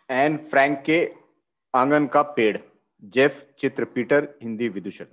N Frank के आंगन का पेड़। जेफ चित्र पीटर हिंदी विदूषक।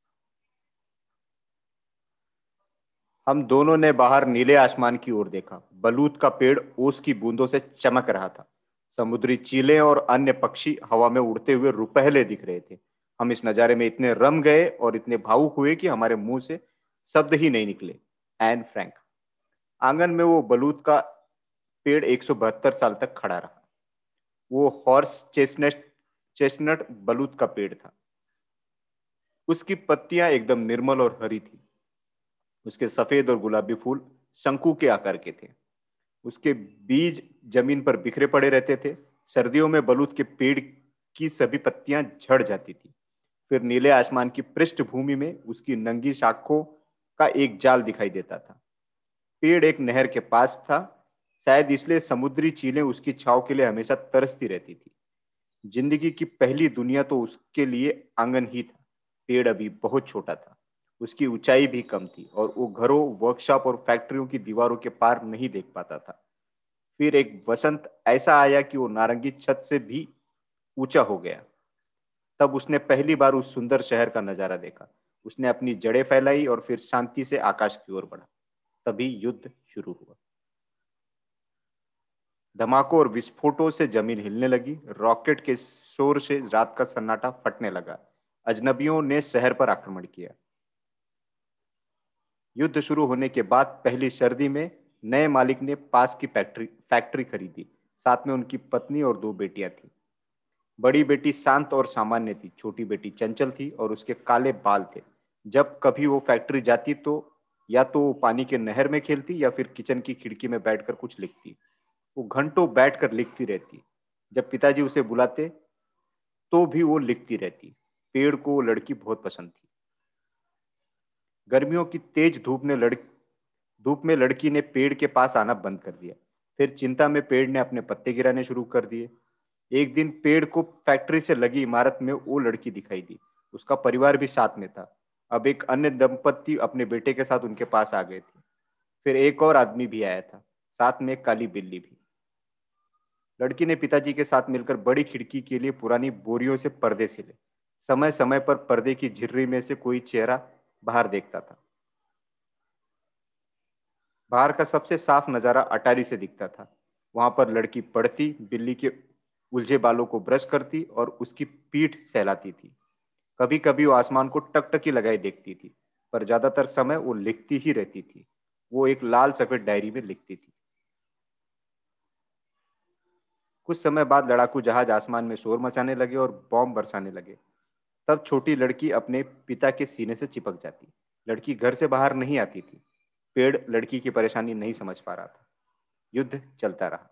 हम दोनों ने बाहर नीले आसमान की ओर देखा। बलूत का पेड़ ओस की बूंदों से चमक रहा था। समुद्री चीलें और अन्य पक्षी हवा में उड़ते हुए रुपहले दिख रहे थे। हम इस नज़ारे में इतने रम गए और इतने भावुक हुए कि हमारे मुंह से शब्द ही नहीं निकले। Anne Frank. आंगन में वो बलूत का पेड़ 172 साल तक खड़ा रहा। वो हॉर्स चेस्टनट चेस्टनट बलूत का पेड़ था। उसकी पत्तियां एकदम निर्मल और हरी थी। उसके सफेद और गुलाबी फूल शंकु के आकार के थे। उसके बीज जमीन पर बिखरे पड़े रहते थे। सर्दियों में बलूत के पेड़ की सभी पत्तियां झड़ जाती थी। फिर नीले आसमान की पृष्ठभूमि में उसकी नंगी शाखों का एक जाल दिखाई देता था। पेड़ एक नहर के पास था। शायद इसलिए समुद्री चीलें उसकी छाव के लिए हमेशा तरसती रहती थी। जिंदगी की पहली दुनिया तो उसके लिए आंगन ही था। पेड़ अभी बहुत छोटा था। उसकी ऊंचाई भी कम थी और वो घरों, वर्कशॉप और फैक्ट्रियों की दीवारों के पार नहीं देख पाता था। फिर एक वसंत ऐसा आया कि वो नारंगी छत से भी ऊंचा हो गया। तब उसने पहली बार उस सुंदर शहर का नजारा देखा। उसने अपनी जड़ें फैलाई और फिर शांति से आकाश की ओर बढ़ा। तभी युद्ध शुरू हुआ। धमाकों और विस्फोटों से जमीन हिलने लगी। रॉकेट के शोर से रात का सन्नाटा फटने लगा। अजनबियों ने शहर पर आक्रमण किया। युद्ध शुरू होने के बाद पहली सर्दी में नए मालिक ने पास की फैक्ट्री फैक्ट्री खरीदी। साथ में उनकी पत्नी और दो बेटियां थीं। बड़ी बेटी शांत और सामान्य थी। छोटी बेटी चंचल थी और उसके काले बाल थे। जब कभी वो फैक्ट्री जाती तो या तो वो पानी के नहर में खेलती या फिर किचन की खिड़की में बैठकर कुछ लिखती। वो घंटों बैठकर लिखती रहती। जब पिताजी उसे बुलाते तो भी वो लिखती रहती। पेड़ को वो लड़की बहुत पसंद थी। गर्मियों की तेज धूप में लड़की ने पेड़ के पास आना बंद कर दिया। फिर चिंता में पेड़ ने अपने पत्ते गिराने शुरू कर दिए। एक दिन पेड़ को फैक्ट्री से लगी इमारत में वो लड़की दिखाई दी। उसका परिवार भी साथ में था। अब एक अन्य दंपत्ति अपने बेटे के साथ उनके पास आ गए थे। फिर एक और आदमी भी आया था, साथ में एक काली बिल्ली भी। लड़की ने पिताजी के साथ मिलकर बड़ी खिड़की के लिए पुरानी बोरियों से पर्दे सिले। समय समय पर पर्दे की झिर्री में से कोई चेहरा बाहर देखता था। बाहर का सबसे साफ नजारा अटारी से दिखता था। वहां पर लड़की पड़ती, बिल्ली के उलझे बालों को ब्रश करती और उसकी पीठ सहलाती थी। कभी कभी वो आसमान को टकटकी लगाई देखती थी, पर ज्यादातर समय वो लिखती ही रहती थी। वो एक लाल सफेद डायरी में लिखती थी। कुछ समय बाद लड़ाकू जहाज आसमान में शोर मचाने लगे और बॉम्ब बरसाने लगे। तब छोटी लड़की अपने पिता के सीने से चिपक जाती। लड़की घर से बाहर नहीं आती थी। पेड़ लड़की की परेशानी नहीं समझ पा रहा था। युद्ध चलता रहा।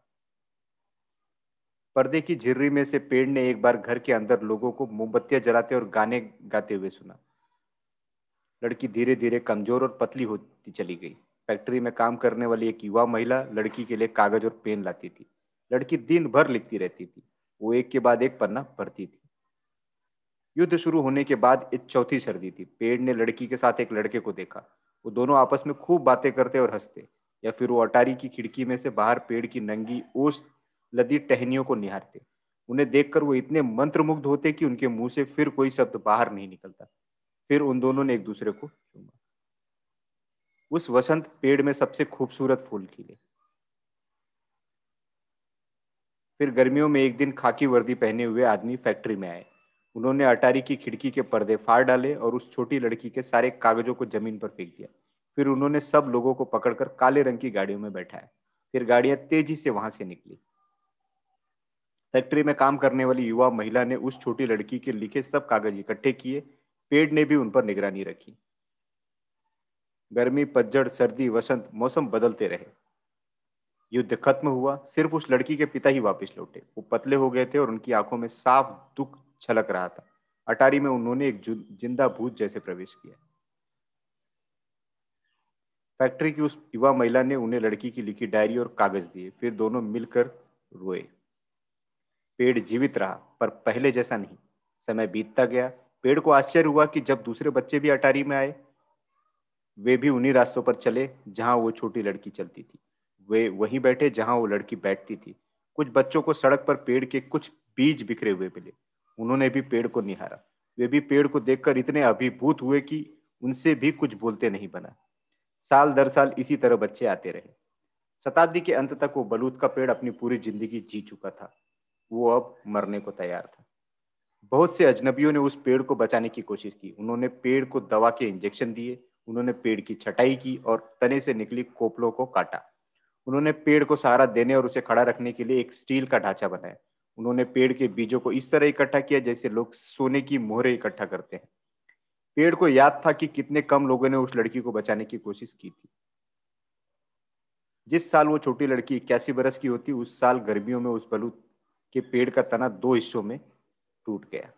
पर्दे की झिर्री में से पेड़ ने एक बार घर के अंदर लोगों को मोमबत्तियां जलाते और गाने गाते हुए सुना। लड़की धीरे धीरे कमजोर और पतली होती चली गई। फैक्ट्री में काम करने वाली एक युवा महिला लड़की के लिए कागज और पेन लाती थी। लड़की दिन भर लिखती रहती थी। वो एक के बाद एक पन्ना पढ़ती थी। युद्ध शुरू होने के बाद एक चौथी सर्दी थी। पेड़ ने लड़की के साथ एक लड़के को देखा। वो दोनों आपस में खूब बातें करते और हंसते, या फिर वो अटारी की खिड़की में से बाहर पेड़ की नंगी ओस लदी टहनियों को निहारते। उन्हें देखकर वो इतने मंत्रमुग्ध होते कि उनके मुंह से फिर कोई शब्द बाहर नहीं निकलता। फिर उन दोनों ने एक दूसरे को चूमा। उस वसंत पेड़ में सबसे खूबसूरत फूल खिले। फिर गर्मियों में एक दिन खाकी वर्दी पहने हुए आदमी फैक्ट्री में आए। उन्होंने अटारी की खिड़की के पर्दे फाड़ डाले और उस छोटी लड़की के सारे कागजों को जमीन पर फेंक दिया। फिर उन्होंने सब लोगों को पकड़कर काले रंग की गाड़ियों में बैठाया। फिर गाड़ियां तेजी से वहां से निकली। फैक्ट्री में काम करने वाली युवा महिला ने उस छोटी लड़की के लिखे सब कागज इकट्ठे किए। पेड़ ने भी उन पर निगरानी रखी। गर्मी, पतझड़, सर्दी, वसंत, मौसम बदलते रहे। युद्ध खत्म हुआ। सिर्फ उस लड़की के पिता ही वापस लौटे। वो पतले हो गए थे और उनकी आंखों में साफ दुख छलक रहा था। अटारी में उन्होंने एक जिंदा भूत जैसे प्रवेश किया। फैक्ट्री की उस युवा महिला ने उन्हें लड़की की लिखी डायरी और कागज दिए। फिर दोनों मिलकर रोए। पेड़ जीवित रहा, पर पहले जैसा नहीं। समय बीतता गया। पेड़ को आश्चर्य हुआ कि जब दूसरे बच्चे भी अटारी में आए, वे भी उन्हीं रास्तों पर चले जहां वो छोटी लड़की चलती थी। वे वहीं बैठे जहां वो लड़की बैठती थी। कुछ बच्चों को सड़क पर पेड़ के कुछ बीज बिखरे हुए मिले। उन्होंने भी पेड़ को निहारा। वे भी पेड़ को देखकर इतने अभिभूत हुए कि उनसे भी कुछ बोलते नहीं बना। साल दर साल इसी तरह बच्चे आते रहे। शताब्दी के अंत तक वो बलूत का पेड़ अपनी पूरी जिंदगी जी चुका था। वो अब मरने को तैयार था। बहुत से अजनबियों ने उस पेड़ को बचाने की कोशिश की। उन्होंने पेड़ को दवा के इंजेक्शन दिए। उन्होंने पेड़ की छटाई की और तने से निकली कोपलों को काटा। उन्होंने पेड़ को सहारा देने और उसे खड़ा रखने के लिए एक स्टील का ढांचा बनाया। उन्होंने पेड़ के बीजों को इस तरह इकट्ठा किया जैसे लोग सोने की मोहरें इकट्ठा करते हैं। पेड़ को याद था कि कितने कम लोगों ने उस लड़की को बचाने की कोशिश की थी। जिस साल वो छोटी लड़की 81 बरस की होती, उस साल गर्मियों में उस बलूत के पेड़ का तना दो हिस्सों में टूट गया।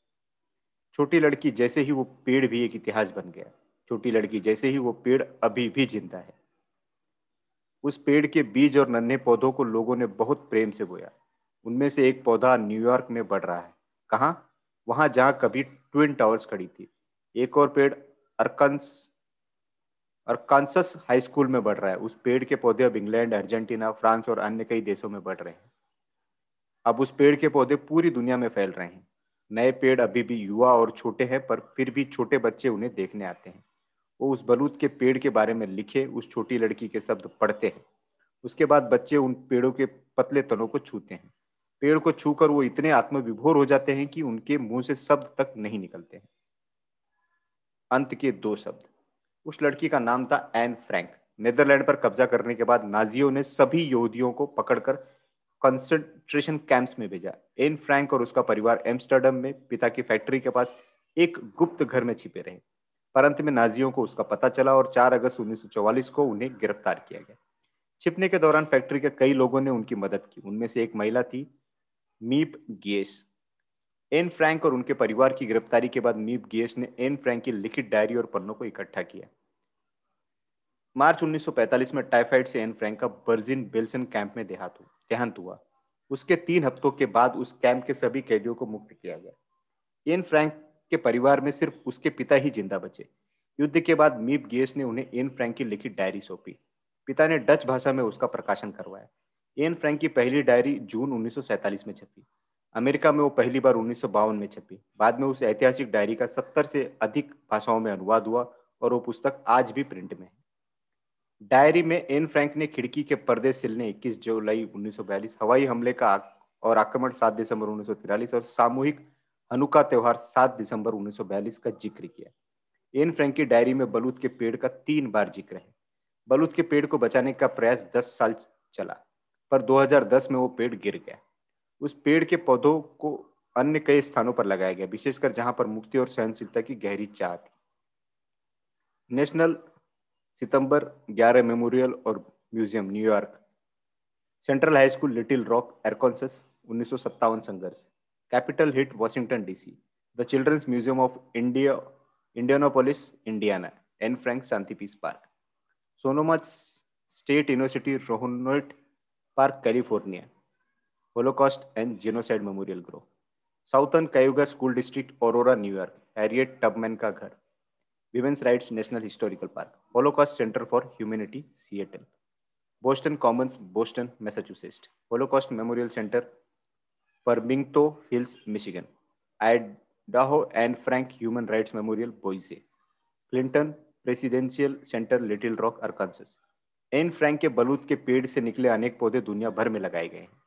छोटी लड़की जैसे ही वो पेड़ भी एक इतिहास बन गया। छोटी लड़की जैसे ही वो पेड़ अभी भी जिंदा है। उस पेड़ के बीज और नन्हे पौधों को लोगों ने बहुत प्रेम से बोया। उनमें से एक पौधा न्यूयॉर्क में बढ़ रहा है। कहाँ? वहां जहां कभी ट्विन टावर्स खड़ी थी। एक और पेड़ अरकन्स अरकानसस हाई स्कूल में बढ़ रहा है। उस पेड़ के पौधे अब इंग्लैंड, अर्जेंटीना, फ्रांस और अन्य कई देशों में बढ़ रहे हैं। अब उस पेड़ के पौधे पूरी दुनिया में फैल रहे हैं। नए पेड़ अभी भी युवा और छोटे हैं, पर फिर भी छोटे बच्चे उन्हें देखने आते हैं। वो उस बलूत के पेड़ के बारे में लिखे उस छोटी लड़की के शब्द पढ़ते हैं। उसके बाद बच्चे उन पेड़ों के पतले तनों को छूते हैं। पेड़ को छूकर वो इतने आत्मविभोर हो जाते हैं कि उनके मुंह से शब्द तक नहीं निकलते हैं। अंत के दो शब्द। उस लड़की का नाम था एन फ्रैंक। नीदरलैंड पर कब्जा करने के बाद नाजियों ने सभी यहूदियों को पकड़कर कंसंट्रेशन कैंप्स में भेजा। एन फ्रैंक और उसका परिवार एम्स्टर्डम में पिता की फैक्ट्री के पास एक गुप्त घर में छिपे रहे। पर अंत में नाजियों को उसका पता चला और 4 अगस्त 1944 को उन्हें गिरफ्तार किया गया। छिपने के दौरान फैक्ट्री के कई लोगों ने उनकी मदद की। उनमें से एक महिला थी, मीप गियस। एन फ्रैंक और उनके परिवार की गिरफ्तारी के बाद मीप गियस ने एन फ्रैंक की लिखित डायरी और पन्नों को इकट्ठा किया। मार्च 1945 में टाइफाइड से एन फ्रैंक का बर्जिन बेल्सन कैंप में देहांत हुआ। उसके 3 हफ्तों के बाद उस कैंप के सभी कैदियों को मुक्त किया गया। एन फ्रैंक के परिवार में सिर्फ उसके पिता ही जिंदा बचे। युद्ध के बाद मीप गेस ने उन्हें एन फ्रैंक की लिखित डायरी सौंपी। पिता ने डच भाषा में उसका प्रकाशन करवाया। एन फ्रैंक की पहली डायरी जून 1947 में छपी। अमेरिका में वो पहली बार 1952 में छपी। बाद में उस ऐतिहासिक डायरी का 70 से अधिक भाषाओं में अनुवाद हुआ और वो पुस्तक आज भी प्रिंट में है। डायरी में एन फ्रैंक ने खिड़की के पर्दे सिलने 21 जुलाई 1942, हवाई हमले का और आक्रमण 7 दिसंबर 1943 और सामूहिक हनुका त्योहार 7 दिसंबर 1942 का जिक्र किया। एन फ्रैंक की डायरी में बलूत के पेड़ का 3 बार जिक्र है। बलूत के पेड़ को बचाने का प्रयास 10 साल चला, पर 2010 में वो पेड़ गिर गया। उस पेड़ के पौधों को अन्य कई स्थानों पर लगाया गया, विशेषकर जहां पर मुक्ति और सहनशीलता की गहरी चाह थी। नेशनल सितंबर 11 मेमोरियल और Museum, New York. Central High School, Little Rock, Arkansas, 1957 संघर्ष। Capitol Hill, Washington D C. The Children's Museum of India, Indianapolis, Indiana. Anne Frank शांति Peace Park. Sonoma State University, Rohnert Park, California. Holocaust and Genocide Memorial Grove. Southern Cayuga School District, Aurora, New York, Harriet Tubman का घर। Women's Rights National Historical Park. Holocaust Center for Humanity, Seattle. Boston Commons, Boston, Massachusetts. Holocaust Memorial Center, Farmington Hills, Michigan. Idaho Anne Frank Human Rights Memorial, Boise. Clinton Presidential Center, Little Rock, Arkansas. Anne Frank के बलूत के पेड़ से निकले अनेक पौधे दुनिया भर में लगाए गए हैं।